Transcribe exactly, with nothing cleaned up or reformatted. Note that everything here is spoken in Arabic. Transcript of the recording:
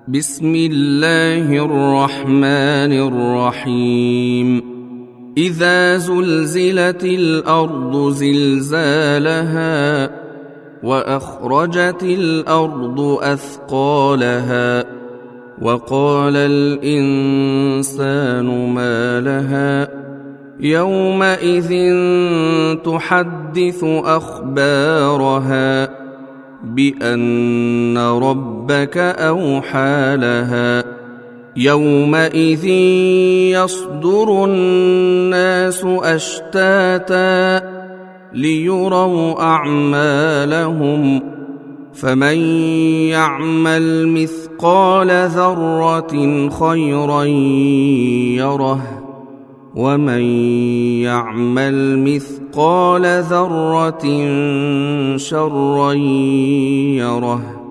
بسم الله الرحمن الرحيم إذا زلزلت الأرض زلزالها وأخرجت الأرض أثقالها وقال الإنسان ما لها يومئذ تحدث أخبارها بأن ربك أوحى لها يومئذ يصدر الناس أشتاتا ليروا أعمالهم فمن يعمل مثقال ذرة خيرا يره ومن يعمل مثقال ذرة شرا يره